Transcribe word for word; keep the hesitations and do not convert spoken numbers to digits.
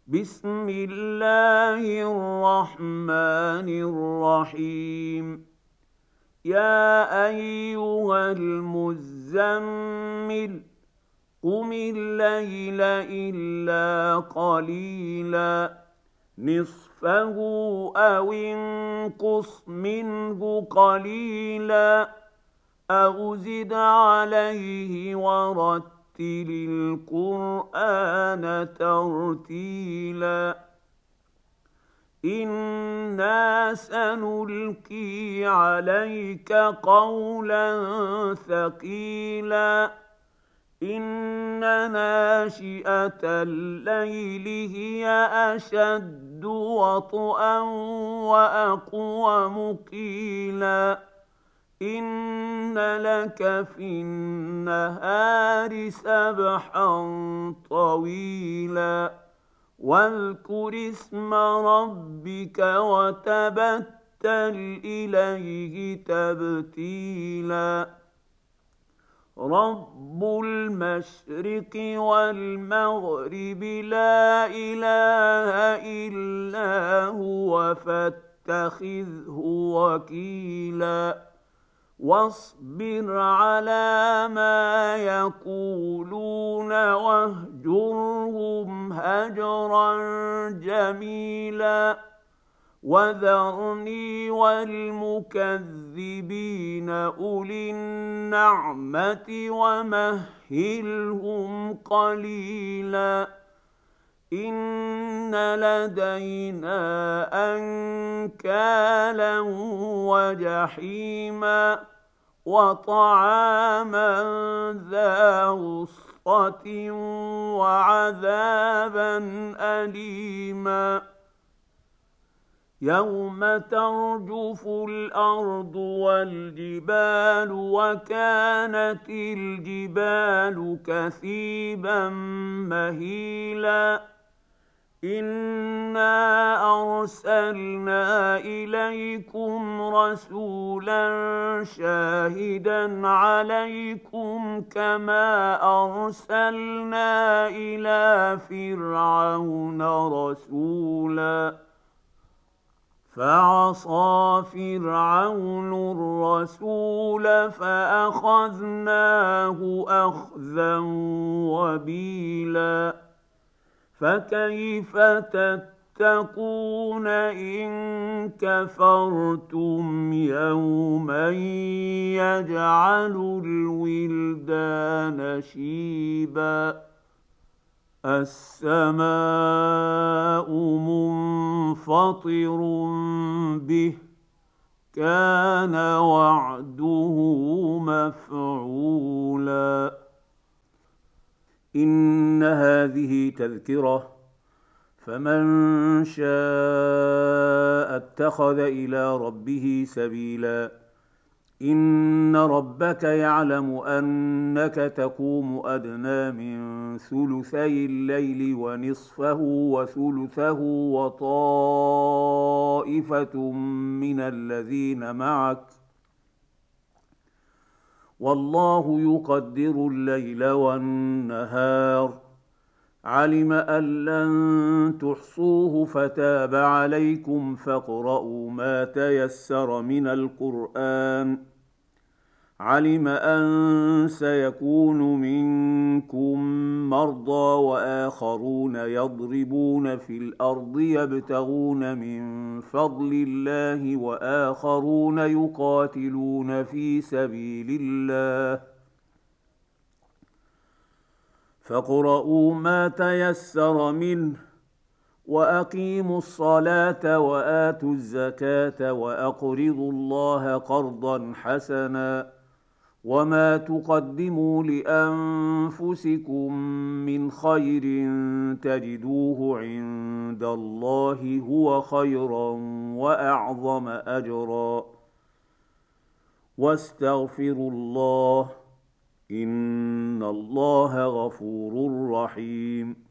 بسم الله الرحمن الرحيم. يا أيها المزمل قم الليل إلا قليلا نصفه أو انقص منه قليلا أو زد عليه ورتل القرآن ترتيلا إنا سنلقي عليك قولا ثقيلا إن ناشئة الليل هي أشد وطئا وأقوم قيلا إن لك في النهار سبحا طويلا واذكر اسم ربك وتبتل إليه تبتيلا رب المشرق والمغرب لا إله إلا هو فاتخذه وكيلا واصبر على ما يقولون واهجرهم هجرا جميلا وذرني والمكذبين أولي النعمة ومهلهم قليلا إن لدينا أنكالا وجحيما وطعاما ذا غصة وعذابا أليما يوم ترجف الأرض والجبال وكانت الجبال كثيبا مهيلا إنا أرسلنا إليكم رسولا شاهدا عليكم كما أرسلنا إلى فرعون رسولا فعصى فرعون الرسول فأخذناه أخذا وبيلا فكيف تتقون إن كفرتم يوما يجعل الولدان شيبا السماء منفطر به كان وعده مفعولا إن هذه تذكرة فمن شاء اتخذ إلى ربه سبيلا إن ربك يعلم أنك تقوم أدنى من ثلثي الليل ونصفه وثلثه وطائفة من الذين معك والله يقدر الليل والنهار علم أن لن تحصوه فتاب عليكم فاقرؤوا ما تيسر من القرآن علم أن سيكون منكم مرضى وآخرون يضربون في الأرض يبتغون من فضل الله وآخرون يقاتلون في سبيل الله فاقرؤوا ما تيسر منه وأقيموا الصلاة وآتوا الزكاة وأقرضوا الله قرضا حسنا وما تقدموا لأنفسكم من خير تجدوه عند الله هو خيرا وأعظم أجرا واستغفروا الله إن الله غفور رحيم